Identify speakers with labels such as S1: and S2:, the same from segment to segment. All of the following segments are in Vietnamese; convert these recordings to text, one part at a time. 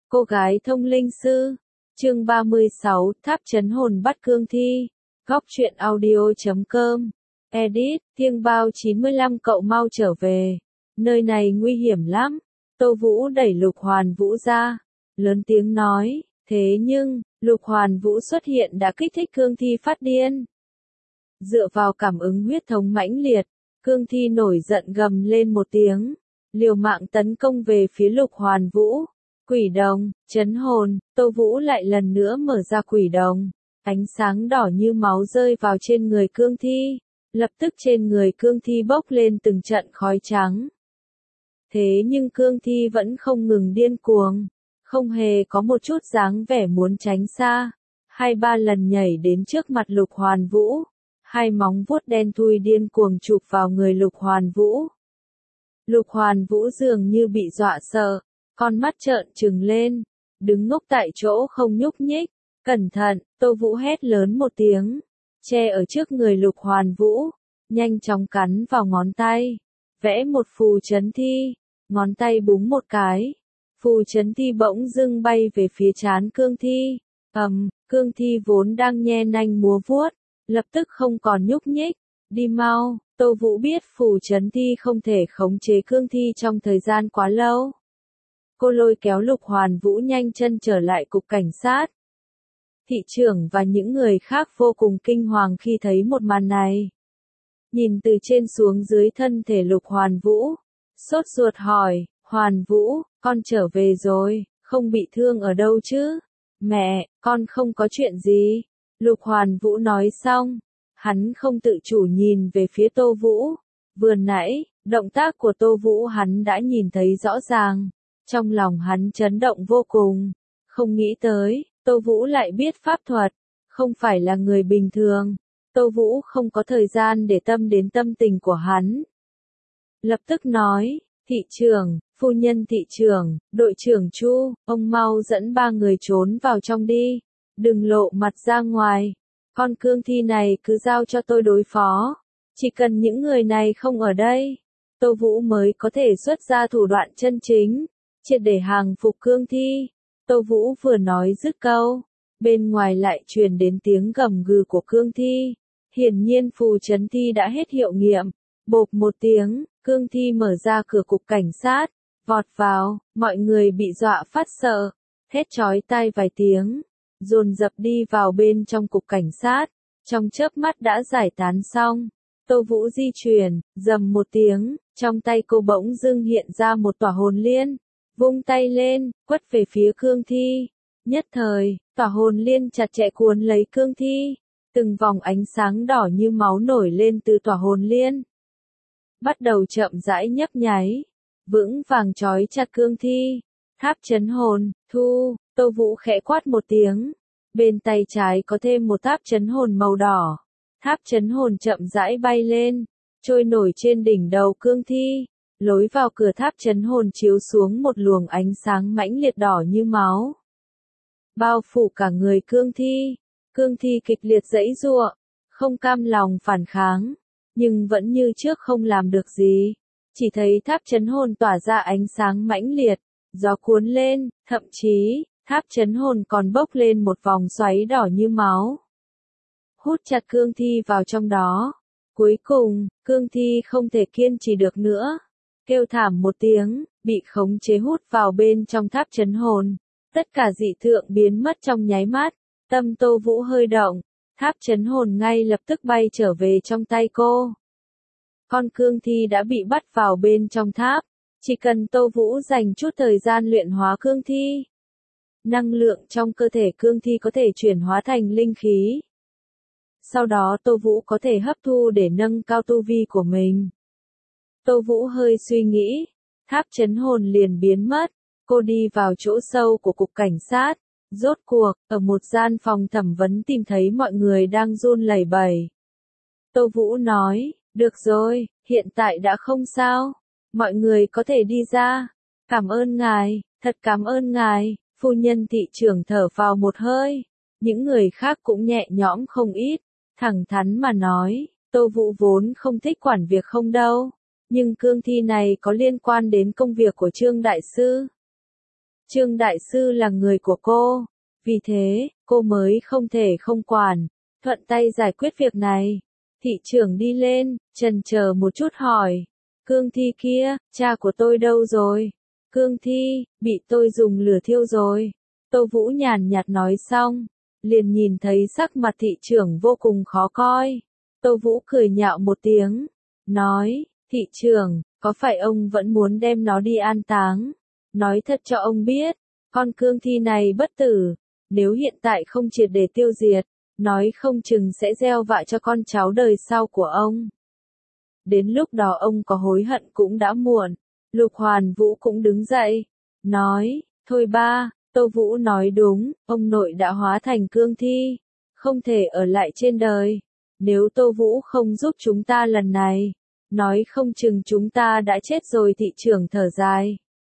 S1: Cô gái thông linh sư. Chương 36, Tháp trấn hồn bắt cương thi. Góc truyện audio.com. Edit, Thiêng Bao 95 cậu mau trở về. Nơi này nguy hiểm lắm. Tô Vũ đẩy Lục Hoàn Vũ ra. Lớn tiếng nói, thế nhưng, Lục Hoàn Vũ xuất hiện đã kích thích cương thi phát điên. Dựa vào cảm ứng huyết thống mãnh liệt, cương thi nổi giận gầm lên một tiếng. Liều mạng tấn công về phía Lục Hoàn Vũ. Quỷ đồng, trấn hồn, Tô Vũ lại lần nữa mở ra quỷ đồng. Ánh sáng đỏ như máu rơi vào trên người cương thi. Lập tức trên người cương thi bốc lên từng trận khói trắng. Thế nhưng cương thi vẫn không ngừng điên cuồng. Không hề có một chút dáng vẻ muốn tránh xa. 2-3 lần nhảy đến trước mặt Lục Hoàn Vũ. Hai móng vuốt đen thui điên cuồng chụp vào người Lục Hoàn Vũ. Lục Hoàn Vũ dường như bị dọa sợ. Con mắt trợn trừng lên, đứng ngốc tại chỗ không nhúc nhích. Cẩn thận, Tô Vũ hét lớn một tiếng, che ở trước người Lục Hoàn Vũ, nhanh chóng cắn vào ngón tay, vẽ một phù trấn thi, ngón tay búng một cái, phù trấn thi bỗng dưng bay về phía trán cương thi. Cương thi vốn đang nhe nanh múa vuốt, lập tức không còn nhúc nhích. Đi mau, Tô Vũ biết phù trấn thi không thể khống chế cương thi trong thời gian quá lâu. Cô lôi kéo Lục Hoàn Vũ nhanh chân trở lại cục cảnh sát. Thị trưởng và những người khác vô cùng kinh hoàng khi thấy một màn này. Nhìn từ trên xuống dưới thân thể Lục Hoàn Vũ, sốt ruột hỏi, Hoàn Vũ, con trở về rồi, không bị thương ở đâu chứ? Mẹ, con không có chuyện gì. Lục Hoàn Vũ nói xong, hắn không tự chủ nhìn về phía Tô Vũ. Vừa nãy, động tác của Tô Vũ hắn đã nhìn thấy rõ ràng. Trong lòng hắn chấn động vô cùng, không nghĩ tới, Tô Vũ lại biết pháp thuật, không phải là người bình thường. Tô Vũ không có thời gian để tâm đến tâm tình của hắn. Lập tức nói, thị trưởng, phu nhân thị trưởng, đội trưởng Chu, ông mau dẫn 3 người trốn vào trong đi, đừng lộ mặt ra ngoài. Con cương thi này cứ giao cho tôi đối phó, chỉ cần những người này không ở đây, Tô Vũ mới có thể xuất ra thủ đoạn chân chính. Triệt để hàng phục cương thi. Tô Vũ vừa nói dứt câu, bên ngoài lại truyền đến tiếng gầm gừ của cương thi. Hiển nhiên phù trấn thi đã hết hiệu nghiệm. Bộp một tiếng, cương thi mở ra cửa cục cảnh sát, vọt vào, mọi người bị dọa phát sợ, thét chói tai vài tiếng, dồn dập đi vào bên trong cục cảnh sát, trong chớp mắt đã giải tán xong. Tô Vũ di chuyển, rầm một tiếng, trong tay cô bỗng dưng hiện ra một tỏa hồn liên. Vung tay lên, quất về phía cương thi. Nhất thời, tỏa hồn liên chặt chẽ cuốn lấy cương thi. Từng vòng ánh sáng đỏ như máu nổi lên từ tỏa hồn liên. Bắt đầu chậm rãi nhấp nháy. Vững vàng trói chặt cương thi. Tháp trấn hồn, thu, Tô Vũ khẽ quát một tiếng. Bên tay trái có thêm một tháp trấn hồn màu đỏ. Tháp trấn hồn chậm rãi bay lên, trôi nổi trên đỉnh đầu cương thi. Lối vào cửa tháp trấn hồn chiếu xuống một luồng ánh sáng mãnh liệt đỏ như máu. Bao phủ cả người cương thi kịch liệt giãy giụa, không cam lòng phản kháng, nhưng vẫn như trước không làm được gì. Chỉ thấy tháp trấn hồn tỏa ra ánh sáng mãnh liệt, gió cuốn lên, thậm chí, tháp trấn hồn còn bốc lên một vòng xoáy đỏ như máu. Hút chặt cương thi vào trong đó. Cuối cùng, cương thi không thể kiên trì được nữa. Kêu thảm một tiếng, bị khống chế hút vào bên trong tháp trấn hồn. Tất cả dị tượng biến mất trong nháy mắt. Tâm Tô Vũ hơi động, tháp trấn hồn ngay lập tức bay trở về trong tay cô. Con cương thi đã bị bắt vào bên trong tháp. Chỉ cần Tô Vũ dành chút thời gian luyện hóa cương thi, năng lượng trong cơ thể cương thi có thể chuyển hóa thành linh khí. Sau đó Tô Vũ có thể hấp thu để nâng cao tu vi của mình. Tô Vũ hơi suy nghĩ, tháp trấn hồn liền biến mất, cô đi vào chỗ sâu của cục cảnh sát, rốt cuộc, ở một gian phòng thẩm vấn tìm thấy mọi người đang run lẩy bẩy. Tô Vũ nói, được rồi, hiện tại đã không sao, mọi người có thể đi ra, cảm ơn ngài, thật cảm ơn ngài, phu nhân thị trưởng thở phào một hơi, những người khác cũng nhẹ nhõm không ít, thẳng thắn mà nói, Tô Vũ vốn không thích quản việc không đâu. Nhưng cương thi này có liên quan đến công việc của Trương Đại Sư. Trương Đại Sư là người của cô. Vì thế, cô mới không thể không quản, thuận tay giải quyết việc này. Thị trưởng đi lên, chần chờ một chút hỏi. Cương Thi kia, cha của tôi đâu rồi? Cương Thi, bị tôi dùng lửa thiêu rồi. Tô Vũ nhàn nhạt nói xong, liền nhìn thấy sắc mặt thị trưởng vô cùng khó coi. Tô Vũ cười nhạo một tiếng, nói, thị trưởng, có phải ông vẫn muốn đem nó đi an táng? Nói thật cho ông biết, con Cương Thi này bất tử, nếu hiện tại không triệt để tiêu diệt, nói không chừng sẽ gieo vạ cho con cháu đời sau của ông. Đến lúc đó ông có hối hận cũng đã muộn. Lục Hoàn Vũ cũng đứng dậy, nói, thôi ba, Tô Vũ nói đúng, ông nội đã hóa thành Cương Thi, không thể ở lại trên đời. Nếu Tô Vũ không giúp chúng ta lần này, nói không chừng chúng ta đã chết rồi. Thị trưởng thở dài.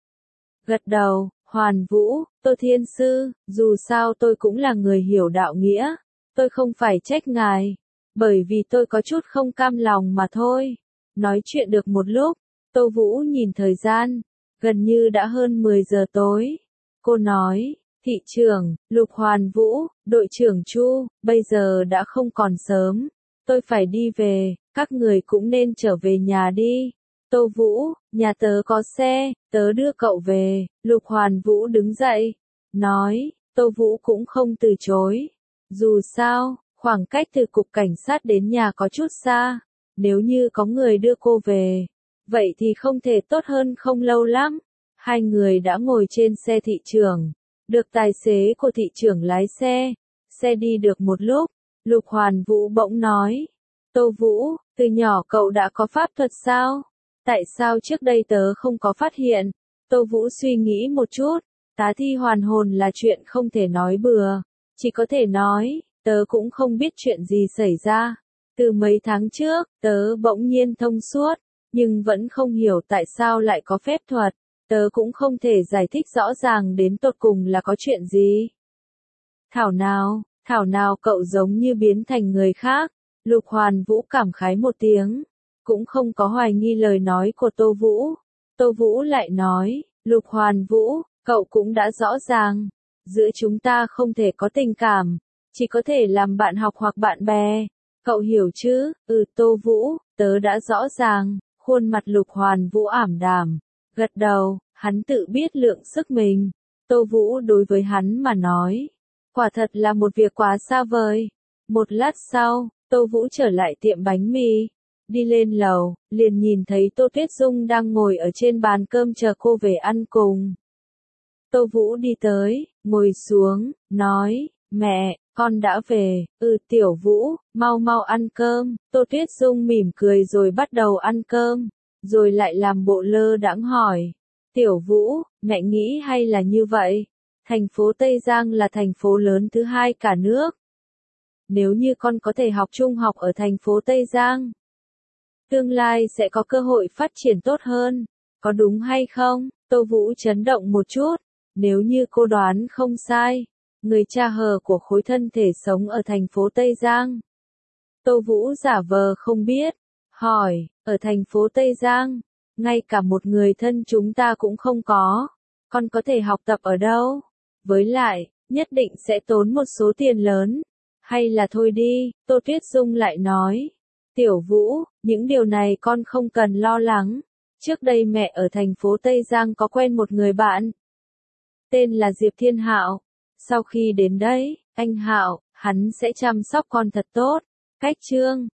S1: Gật đầu, Hoàn Vũ, Tô Thiên Sư, dù sao tôi cũng là người hiểu đạo nghĩa, tôi không phải trách ngài, bởi vì tôi có chút không cam lòng mà thôi. Nói chuyện được một lúc, Tô Vũ nhìn thời gian, gần như đã hơn 10 giờ tối. Cô nói, thị trưởng, Lục Hoàn Vũ, đội trưởng Chu, bây giờ đã không còn sớm, tôi phải đi về, các người cũng nên trở về nhà đi. Tô Vũ, nhà tớ có xe, tớ đưa cậu về. Lục Hoàn Vũ đứng dậy, nói, Tô Vũ cũng không từ chối. Dù sao, khoảng cách từ cục cảnh sát đến nhà có chút xa, nếu như có người đưa cô về, vậy thì không thể tốt hơn không lâu lắm. Hai người đã ngồi trên xe thị trưởng, được tài xế của thị trưởng lái xe. Xe đi được một lúc, Lục Hoàn Vũ bỗng nói, Tô Vũ, từ nhỏ cậu đã có pháp thuật sao? Tại sao trước đây tớ không có phát hiện? Tô Vũ suy nghĩ một chút, tá thi hoàn hồn là chuyện không thể nói bừa, chỉ có thể nói, tớ cũng không biết chuyện gì xảy ra. Từ mấy tháng trước, tớ bỗng nhiên thông suốt, nhưng vẫn không hiểu tại sao lại có phép thuật, tớ cũng không thể giải thích rõ ràng đến tột cùng là có chuyện gì. Thảo nào cậu giống như biến thành người khác. Lục Hoàn Vũ cảm khái một tiếng, cũng không có hoài nghi lời nói của Tô Vũ. Tô Vũ lại nói, Lục Hoàn Vũ, cậu cũng đã rõ ràng, giữa chúng ta không thể có tình cảm, chỉ có thể làm bạn học hoặc bạn bè. Cậu hiểu chứ? Tô Vũ, tớ đã rõ ràng. Khuôn mặt Lục Hoàn Vũ ảm đạm, gật đầu, hắn tự biết lượng sức mình. Tô Vũ đối với hắn mà nói, quả thật là một việc quá xa vời. Một lát sau, Tô Vũ trở lại tiệm bánh mì, đi lên lầu, liền nhìn thấy Tô Tuyết Dung đang ngồi ở trên bàn cơm chờ cô về ăn cùng. Tô Vũ đi tới, ngồi xuống, nói, mẹ, con đã về. Tiểu Vũ, mau mau ăn cơm. Tô Tuyết Dung mỉm cười rồi bắt đầu ăn cơm, rồi lại làm bộ lơ đãng hỏi, Tiểu Vũ, mẹ nghĩ hay là như vậy? Thành phố Tây Giang là thành phố lớn thứ hai cả nước. Nếu như con có thể học trung học ở thành phố Tây Giang, tương lai sẽ có cơ hội phát triển tốt hơn, có đúng hay không? Tô Vũ chấn động một chút, nếu như cô đoán không sai, người cha hờ của khối thân thể sống ở thành phố Tây Giang. Tô Vũ giả vờ không biết, hỏi, ở thành phố Tây Giang, ngay cả một người thân chúng ta cũng không có, con có thể học tập ở đâu? Với lại, nhất định sẽ tốn một số tiền lớn. Hay là thôi đi, Tô Tuyết Dung lại nói. Tiểu Vũ, những điều này con không cần lo lắng. Trước đây mẹ ở thành phố Tây Giang có quen một người bạn, tên là Diệp Thiên Hạo. Sau khi đến đây, anh Hạo, hắn sẽ chăm sóc con thật tốt. Cách chương